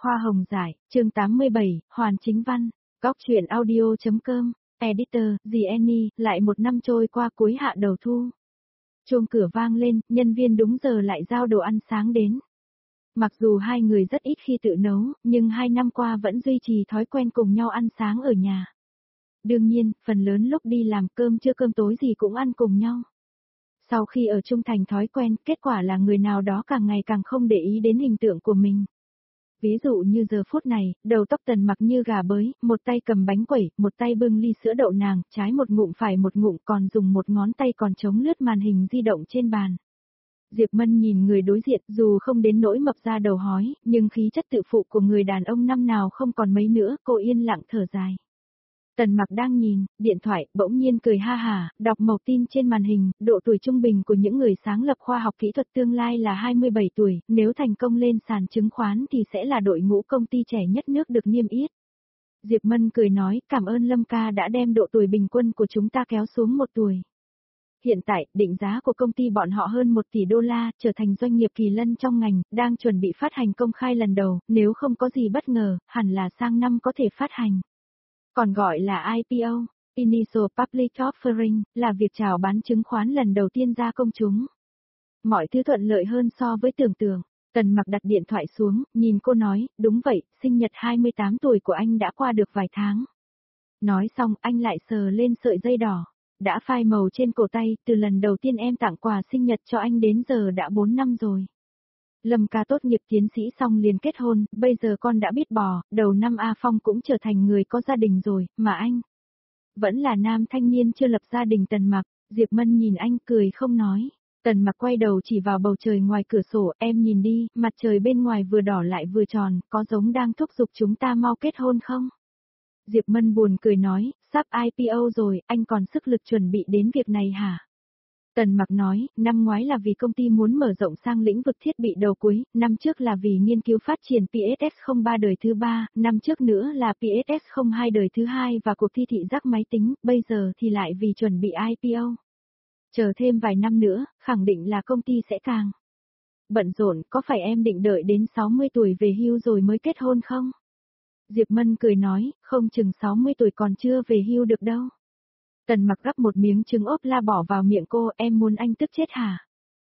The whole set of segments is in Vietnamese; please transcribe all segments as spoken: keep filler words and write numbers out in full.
Hoa hồng giải, chương tám mươi bảy, Hoàn Chính Văn, góc truyện audio.com, editor, dì Annie, lại một năm trôi qua cuối hạ đầu thu. Chuông cửa vang lên, nhân viên đúng giờ lại giao đồ ăn sáng đến. Mặc dù hai người rất ít khi tự nấu, nhưng hai năm qua vẫn duy trì thói quen cùng nhau ăn sáng ở nhà. Đương nhiên, phần lớn lúc đi làm cơm trưa cơm tối gì cũng ăn cùng nhau. Sau khi ở chung thành thói quen, kết quả là người nào đó càng ngày càng không để ý đến hình tượng của mình. Ví dụ như giờ phút này, đầu tóc Tần mặc như gà bới, một tay cầm bánh quẩy, một tay bưng ly sữa đậu nàng, trái một ngụm phải một ngụm, còn dùng một ngón tay còn chống lướt màn hình di động trên bàn. Diệp Mân nhìn người đối diện, dù không đến nỗi mập ra đầu hói, nhưng khí chất tự phụ của người đàn ông năm nào không còn mấy nữa, cô yên lặng thở dài. Tần mặc đang nhìn, điện thoại, bỗng nhiên cười ha hả, đọc màu tin trên màn hình, độ tuổi trung bình của những người sáng lập khoa học kỹ thuật tương lai là hai mươi bảy tuổi, nếu thành công lên sàn chứng khoán thì sẽ là đội ngũ công ty trẻ nhất nước được niêm yết. Diệp Mân cười nói, cảm ơn Lâm ca đã đem độ tuổi bình quân của chúng ta kéo xuống một tuổi. Hiện tại, định giá của công ty bọn họ hơn một tỷ đô la, trở thành doanh nghiệp kỳ lân trong ngành, đang chuẩn bị phát hành công khai lần đầu, nếu không có gì bất ngờ, hẳn là sang năm có thể phát hành. Còn gọi là i pê o, Initial Public Offering, là việc chào bán chứng khoán lần đầu tiên ra công chúng. Mọi thứ thuận lợi hơn so với tưởng tượng. Tần mặc đặt điện thoại xuống, nhìn cô nói, đúng vậy, sinh nhật hai mươi tám tuổi của anh đã qua được vài tháng. Nói xong, anh lại sờ lên sợi dây đỏ. Đã phai màu trên cổ tay, từ lần đầu tiên em tặng quà sinh nhật cho anh đến giờ đã bốn năm rồi. Lâm ca tốt nghiệp tiến sĩ xong liền kết hôn, bây giờ con đã biết bò, đầu năm A Phong cũng trở thành người có gia đình rồi, mà anh vẫn là nam thanh niên chưa lập gia đình. Tần mặc, Diệp Mân nhìn anh cười không nói. Tần mặc quay đầu chỉ vào bầu trời ngoài cửa sổ, em nhìn đi, mặt trời bên ngoài vừa đỏ lại vừa tròn, có giống đang thúc giục chúng ta mau kết hôn không? Diệp Mân buồn cười nói, sắp i pê o rồi, anh còn sức lực chuẩn bị đến việc này hả? Tần mặc nói, năm ngoái là vì công ty muốn mở rộng sang lĩnh vực thiết bị đầu cuối, năm trước là vì nghiên cứu phát triển pê ét ét không ba đời thứ ba, năm trước nữa là pê ét ét không hai đời thứ hai và cuộc thi thị giác máy tính, bây giờ thì lại vì chuẩn bị i pê o. Chờ thêm vài năm nữa, khẳng định là công ty sẽ càng bận rộn, có phải em định đợi đến sáu mươi tuổi về hưu rồi mới kết hôn không? Diệp Mân cười nói, không chừng sáu mươi tuổi còn chưa về hưu được đâu. Tần mặc gắp một miếng trứng ốp la bỏ vào miệng cô, em muốn anh tức chết hả?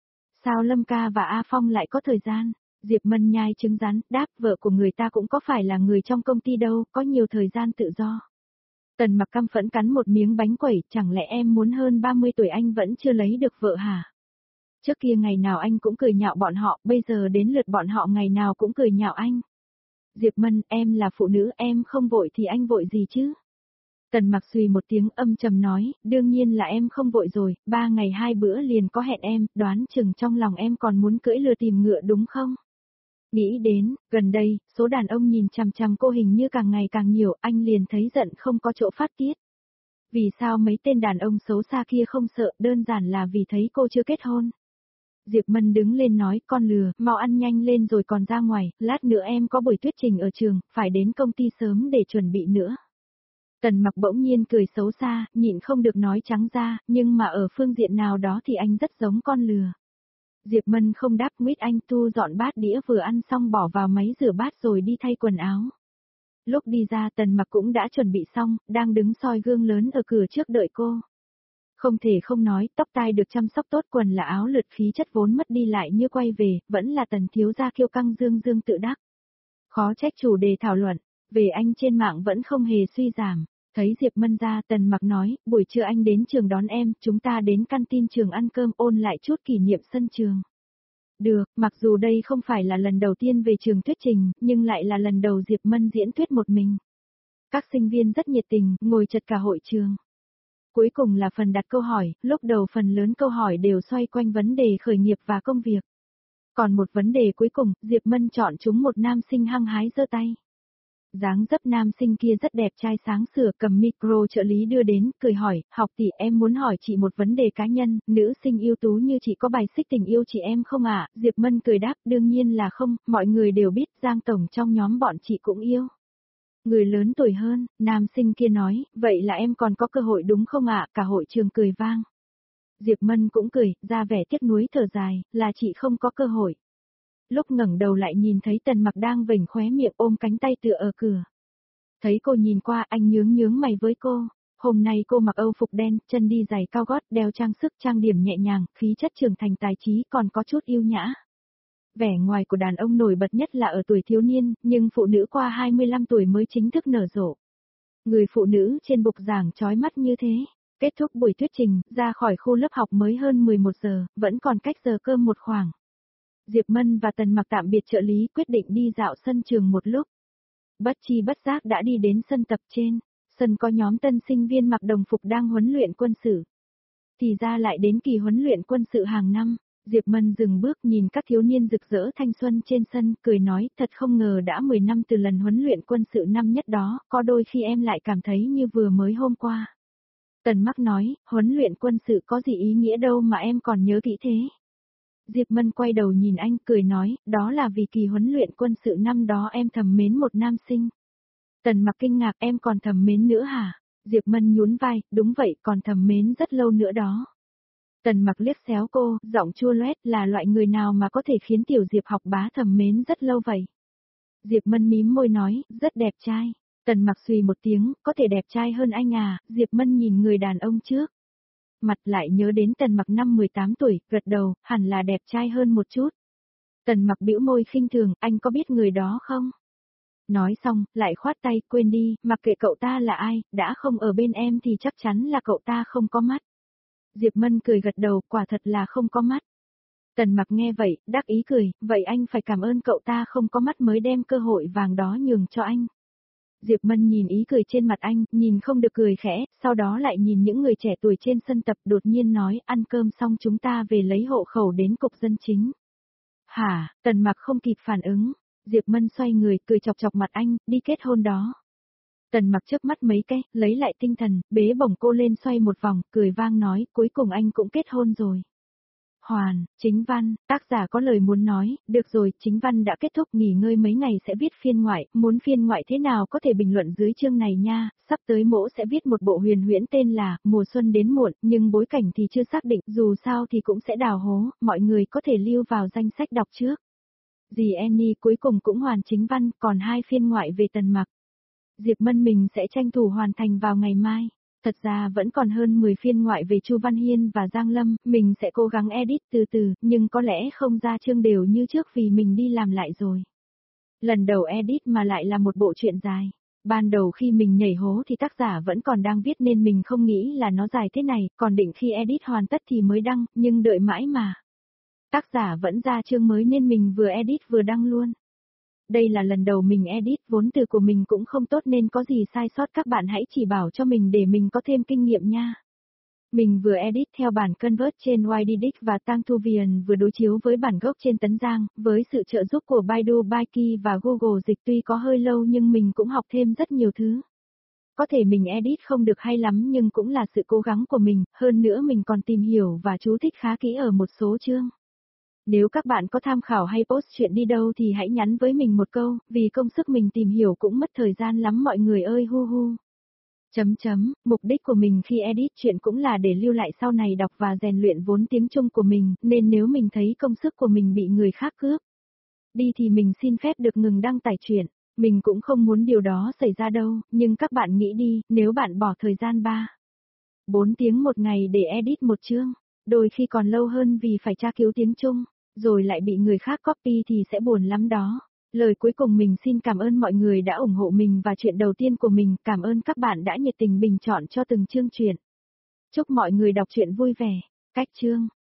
Sao Lâm ca và A Phong lại có thời gian? Diệp Mân nhai trứng rắn, đáp, vợ của người ta cũng có phải là người trong công ty đâu, có nhiều thời gian tự do. Tần mặc căm phẫn cắn một miếng bánh quẩy, chẳng lẽ em muốn hơn ba mươi tuổi anh vẫn chưa lấy được vợ hả? Trước kia ngày nào anh cũng cười nhạo bọn họ, bây giờ đến lượt bọn họ ngày nào cũng cười nhạo anh. Diệp Mân, em là phụ nữ, em không vội thì anh vội gì chứ? Tần mặc xùy một tiếng âm trầm nói, đương nhiên là em không vội rồi, ba ngày hai bữa liền có hẹn em, đoán chừng trong lòng em còn muốn cưỡi lừa tìm ngựa đúng không? Nghĩ đến, gần đây, số đàn ông nhìn chằm chằm cô hình như càng ngày càng nhiều, anh liền thấy giận không có chỗ phát tiết. Vì sao mấy tên đàn ông xấu xa kia không sợ, đơn giản là vì thấy cô chưa kết hôn. Diệp Mân đứng lên nói, con lừa, mau ăn nhanh lên rồi còn ra ngoài, lát nữa em có buổi thuyết trình ở trường, phải đến công ty sớm để chuẩn bị nữa. Tần mặc bỗng nhiên cười xấu xa, nhịn không được nói trắng ra, nhưng mà ở phương diện nào đó thì anh rất giống con lừa. Diệp Mân không đáp, nguyết anh thu dọn bát đĩa vừa ăn xong bỏ vào máy rửa bát rồi đi thay quần áo. Lúc đi ra Tần mặc cũng đã chuẩn bị xong, đang đứng soi gương lớn ở cửa trước đợi cô. Không thể không nói, tóc tai được chăm sóc tốt, quần là áo lượt, khí chất vốn mất đi lại như quay về, vẫn là Tần thiếu gia kiêu căng dương dương tự đắc. Khó trách chủ đề thảo luận về anh trên mạng vẫn không hề suy giảm. Thấy Diệp Mân ra, Tần mặc nói, buổi trưa anh đến trường đón em, chúng ta đến căn tin trường ăn cơm ôn lại chút kỷ niệm sân trường. Được, mặc dù đây không phải là lần đầu tiên về trường thuyết trình, nhưng lại là lần đầu Diệp Mân diễn thuyết một mình. Các sinh viên rất nhiệt tình, ngồi chật cả hội trường. Cuối cùng là phần đặt câu hỏi, lúc đầu phần lớn câu hỏi đều xoay quanh vấn đề khởi nghiệp và công việc. Còn một vấn đề cuối cùng, Diệp Mân chọn chúng một nam sinh hăng hái giơ tay. Dáng dấp nam sinh kia rất đẹp trai sáng sủa, cầm micro trợ lý đưa đến, cười hỏi, học tỷ em muốn hỏi chị một vấn đề cá nhân, nữ sinh ưu tú như chị có bài xích tình yêu chị em không ạ? À? Diệp Mân cười đáp, đương nhiên là không, mọi người đều biết Giang Tổng trong nhóm bọn chị cũng yêu. Người lớn tuổi hơn, nam sinh kia nói, vậy là em còn có cơ hội đúng không ạ? À? Cả hội trường cười vang. Diệp Mân cũng cười, ra vẻ tiếc nuối thở dài, là chị không có cơ hội. Lúc ngẩng đầu lại nhìn thấy Tần Mặc đang vểnh khóe miệng ôm cánh tay tựa ở cửa. Thấy cô nhìn qua anh nhướng nhướng mày với cô. Hôm nay cô mặc âu phục đen, chân đi giày cao gót, đeo trang sức trang điểm nhẹ nhàng, khí chất trưởng thành tài trí còn có chút yêu nhã. Vẻ ngoài của đàn ông nổi bật nhất là ở tuổi thiếu niên, nhưng phụ nữ qua hai mươi lăm tuổi mới chính thức nở rộ. Người phụ nữ trên bục giảng chói mắt như thế. Kết thúc buổi thuyết trình, ra khỏi khu lớp học mới hơn mười một giờ, vẫn còn cách giờ cơm một khoảng. Diệp Mân và Tần Mặc tạm biệt trợ lý quyết định đi dạo sân trường một lúc. Bất chi bất giác đã đi đến sân tập trên. Sân có nhóm tân sinh viên mặc đồng phục đang huấn luyện quân sự. Thì ra lại đến kỳ huấn luyện quân sự hàng năm. Diệp Mân dừng bước nhìn các thiếu niên rực rỡ thanh xuân trên sân, cười nói, thật không ngờ đã mười năm từ lần huấn luyện quân sự năm nhất đó, có đôi khi em lại cảm thấy như vừa mới hôm qua. Tần Mặc nói, huấn luyện quân sự có gì ý nghĩa đâu mà em còn nhớ kỹ thế. Diệp Mân quay đầu nhìn anh, cười nói, đó là vì kỳ huấn luyện quân sự năm đó em thầm mến một nam sinh. Tần Mặc kinh ngạc, em còn thầm mến nữa hả? Diệp Mân nhún vai, đúng vậy, còn thầm mến rất lâu nữa đó. Tần Mặc liếc xéo cô, giọng chua loét, là loại người nào mà có thể khiến tiểu Diệp học bá thầm mến rất lâu vậy? Diệp Mân mím môi nói, rất đẹp trai. Tần Mặc xùy một tiếng, có thể đẹp trai hơn anh à? Diệp Mân nhìn người đàn ông trước. Mặt lại nhớ đến Tần Mặc năm mười tám tuổi, gật đầu, hẳn là đẹp trai hơn một chút. Tần Mặc bĩu môi khinh thường, anh có biết người đó không? Nói xong, lại khoát tay, quên đi, mặc kệ cậu ta là ai, đã không ở bên em thì chắc chắn là cậu ta không có mắt. Diệp Mân cười gật đầu, quả thật là không có mắt. Tần Mặc nghe vậy, đắc ý cười, vậy anh phải cảm ơn cậu ta không có mắt mới đem cơ hội vàng đó nhường cho anh. Diệp Mân nhìn ý cười trên mặt anh, nhìn không được cười khẽ, sau đó lại nhìn những người trẻ tuổi trên sân tập đột nhiên nói, ăn cơm xong chúng ta về lấy hộ khẩu đến cục dân chính. Hả, Tần Mặc không kịp phản ứng. Diệp Mân xoay người, cười chọc chọc mặt anh, đi kết hôn đó. Tần Mặc chớp mắt mấy cái, lấy lại tinh thần, bế bổng cô lên xoay một vòng, cười vang nói, cuối cùng anh cũng kết hôn rồi. Hoàn, Chính Văn, tác giả có lời muốn nói, được rồi, Chính Văn đã kết thúc, nghỉ ngơi mấy ngày sẽ viết phiên ngoại, muốn phiên ngoại thế nào có thể bình luận dưới chương này nha, sắp tới mỗ sẽ viết một bộ huyền huyễn tên là, mùa xuân đến muộn, nhưng bối cảnh thì chưa xác định, dù sao thì cũng sẽ đào hố, mọi người có thể lưu vào danh sách đọc trước. Dì Annie cuối cùng cũng hoàn chính văn, còn hai phiên ngoại về Tần Mặc. Diệp Mân mình sẽ tranh thủ hoàn thành vào ngày mai. Thật ra vẫn còn hơn mười phiên ngoại về Chu Văn Hiên và Giang Lâm, mình sẽ cố gắng edit từ từ, nhưng có lẽ không ra chương đều như trước vì mình đi làm lại rồi. Lần đầu edit mà lại là một bộ truyện dài. Ban đầu khi mình nhảy hố thì tác giả vẫn còn đang viết nên mình không nghĩ là nó dài thế này, còn định khi edit hoàn tất thì mới đăng, nhưng đợi mãi mà. Tác giả vẫn ra chương mới nên mình vừa edit vừa đăng luôn. Đây là lần đầu mình edit, vốn từ của mình cũng không tốt nên có gì sai sót các bạn hãy chỉ bảo cho mình để mình có thêm kinh nghiệm nha. Mình vừa edit theo bản Convert trên Y D Dict và Tangtuvian vừa đối chiếu với bản gốc trên Tấn Giang, với sự trợ giúp của Baidu Baiki và Google Dịch tuy có hơi lâu nhưng mình cũng học thêm rất nhiều thứ. Có thể mình edit không được hay lắm nhưng cũng là sự cố gắng của mình, hơn nữa mình còn tìm hiểu và chú thích khá kỹ ở một số chương. Nếu các bạn có tham khảo hay post chuyện đi đâu thì hãy nhắn với mình một câu, vì công sức mình tìm hiểu cũng mất thời gian lắm mọi người ơi hu hu. Chấm chấm, mục đích của mình khi edit chuyện cũng là để lưu lại sau này đọc và rèn luyện vốn tiếng Trung của mình, nên nếu mình thấy công sức của mình bị người khác cướp đi thì mình xin phép được ngừng đăng tải chuyện. Mình cũng không muốn điều đó xảy ra đâu, nhưng các bạn nghĩ đi, nếu bạn bỏ thời gian ba, bốn tiếng một ngày để edit một chương, đôi khi còn lâu hơn vì phải tra cứu tiếng Trung, rồi lại bị người khác copy thì sẽ buồn lắm đó. Lời cuối cùng mình xin cảm ơn mọi người đã ủng hộ mình và chuyện đầu tiên của mình, cảm ơn các bạn đã nhiệt tình bình chọn cho từng chương truyện. Chúc mọi người đọc truyện vui vẻ. Cách chương